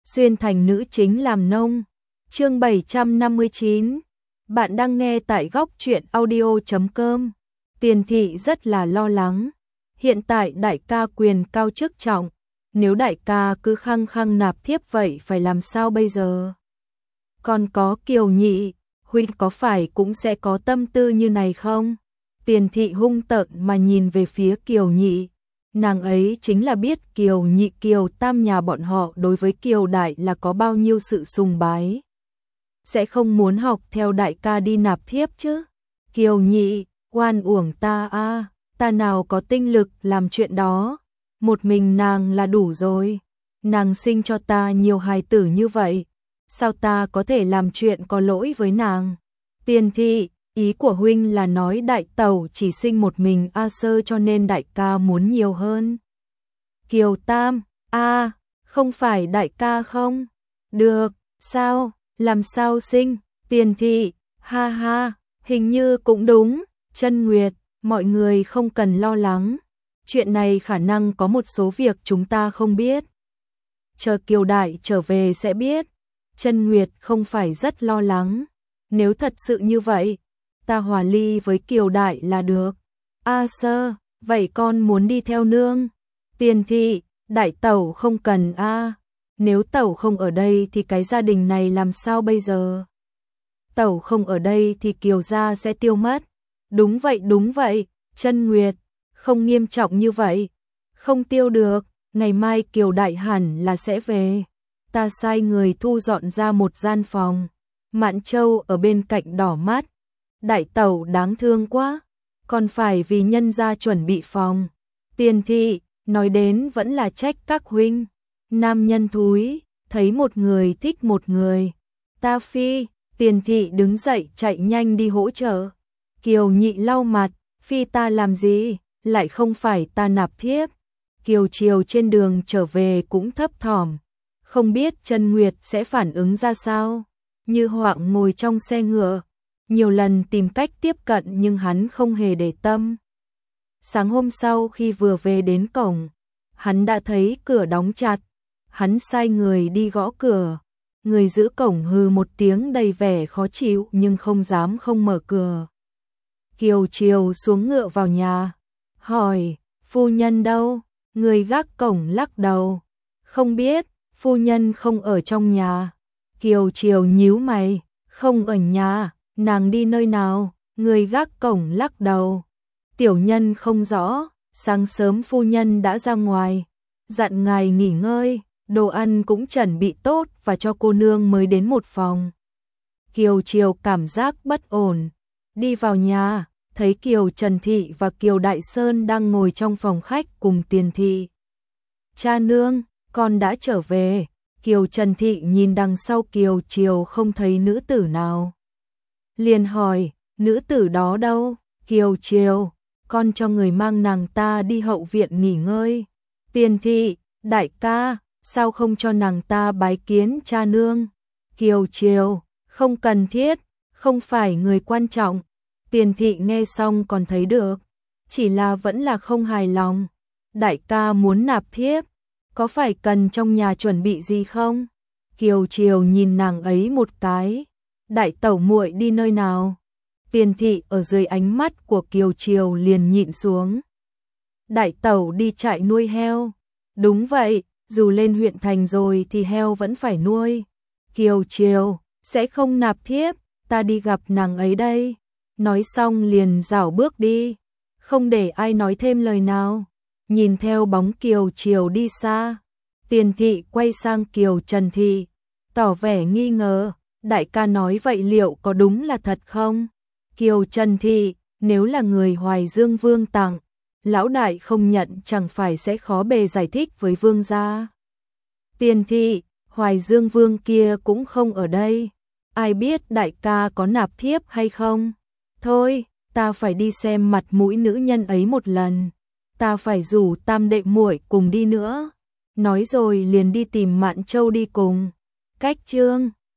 xuyên thành nữ chính làm nông. Chương 759. Bạn đang nghe tại góc truyện audio.com. Tiền thị rất là lo lắng. Hiện tại đại ca quyền cao chức trọng, nếu đại ca cứ khăng khăng nạp thiếp vậy phải làm sao bây giờ? Còn có Kiều Nhị, huynh có phải cũng sẽ có tâm tư như này không? Tiền thị hung tợn mà nhìn về phía Kiều Nhị. Nàng ấy chính là biết Kiều Nhị Kiều Tam nhà bọn họ đối với Kiều Đại là có bao nhiêu sự sùng bái. Sẽ không muốn học theo đại ca đi nạp thiếp chứ. Kiều Nhị, oan uổng ta a, ta nào có tinh lực làm chuyện đó. Một mình nàng là đủ rồi. Nàng sinh cho ta nhiều hài tử như vậy, sao ta có thể làm chuyện có lỗi với nàng? Tiền thị, ý của huynh là nói đại tẩu chỉ sinh một mình A Sơ cho nên đại ca muốn nhiều hơn. Kiều Tam, không phải đại ca không? Được, sao, làm sao sinh? Tiền thị, ha ha, hình như cũng đúng. Chân Nguyệt, mọi người không cần lo lắng. Chuyện này khả năng có một số việc chúng ta không biết. Chờ Kiều Đại trở về sẽ biết. Chân Nguyệt không phải rất lo lắng. Nếu thật sự như vậy, ta hòa ly với Kiều Đại là được. A Sơ, vậy con muốn đi theo nương. Tiền thị, đại tẩu không cần a. Nếu tẩu không ở đây thì cái gia đình này làm sao bây giờ? Tẩu không ở đây thì Kiều gia sẽ tiêu mất. Đúng vậy, Chân Nguyệt, không nghiêm trọng như vậy. Không tiêu được, ngày mai Kiều Đại hẳn là sẽ về. Ta sai người thu dọn ra một gian phòng. Mạn Châu ở bên cạnh đỏ mắt. Đại tẩu đáng thương quá, còn phải vì nhân gia chuẩn bị phòng. Tiền thị, nói đến vẫn là trách các huynh. Nam nhân thúi, thấy một người thích một người. Ta phi, tiền thị đứng dậy chạy nhanh đi hỗ trợ. Kiều Nhị lau mặt, phi ta làm gì, lại không phải ta nạp thiếp. Kiều Triều trên đường trở về cũng thấp thỏm, không biết Chân Nguyệt sẽ phản ứng ra sao. Như Hoạng ngồi trong xe ngựa, nhiều lần tìm cách tiếp cận nhưng hắn không hề để tâm. Sáng hôm sau khi vừa về đến cổng, hắn đã thấy cửa đóng chặt. Hắn sai người đi gõ cửa. Người giữ cổng hừ một tiếng đầy vẻ khó chịu nhưng không dám không mở cửa. Kiều Triều xuống ngựa vào nhà, hỏi, phu nhân đâu? Người gác cổng lắc đầu, không biết, phu nhân không ở trong nhà. Kiều Triều nhíu mày, không ở nhà, nàng đi nơi nào? Người gác cổng lắc đầu, tiểu nhân không rõ, sáng sớm phu nhân đã ra ngoài, dặn ngài nghỉ ngơi, đồ ăn cũng chuẩn bị tốt và cho cô nương mới đến một phòng. Kiều Triều cảm giác bất ổn, đi vào nhà, thấy Kiều Trần Thị và Kiều Đại Sơn đang ngồi trong phòng khách cùng Tiền thị. Cha nương, con đã trở về. Kiều Trần Thị nhìn đằng sau Kiều Triều không thấy nữ tử nào. Liền hỏi, nữ tử đó đâu? Kiều Triều, con cho người mang nàng ta đi hậu viện nghỉ ngơi. Tiền thị, đại ca, sao không cho nàng ta bái kiến cha nương? Kiều Triều, không cần thiết, không phải người quan trọng. Tiền thị nghe xong còn thấy được, chỉ là vẫn là không hài lòng. Đại ca muốn nạp thiếp, có phải cần trong nhà chuẩn bị gì không? Kiều Triều nhìn nàng ấy một cái. Đại tẩu muội đi nơi nào? Tiền thị ở dưới ánh mắt của Kiều Triều liền nhịn xuống. Đại tẩu đi trại nuôi heo. Đúng vậy, dù lên huyện thành rồi thì heo vẫn phải nuôi. Kiều Triều, sẽ không nạp thiếp, ta đi gặp nàng ấy đây. Nói xong liền rảo bước đi, không để ai nói thêm lời nào. Nhìn theo bóng Kiều Triều đi xa, Tiền thị quay sang Kiều Trần Thị, tỏ vẻ nghi ngờ, đại ca nói vậy liệu có đúng là thật không? Kiều Trần Thị, nếu là người Hoài Dương Vương tặng, lão đại không nhận chẳng phải sẽ khó bề giải thích với vương gia. Tiền thị, Hoài Dương Vương kia cũng không ở đây, ai biết đại ca có nạp thiếp hay không? Thôi, ta phải đi xem mặt mũi nữ nhân ấy một lần, ta phải rủ tam đệ muội cùng đi nữa. Nói rồi liền đi tìm Mạn Châu đi cùng. Cách chương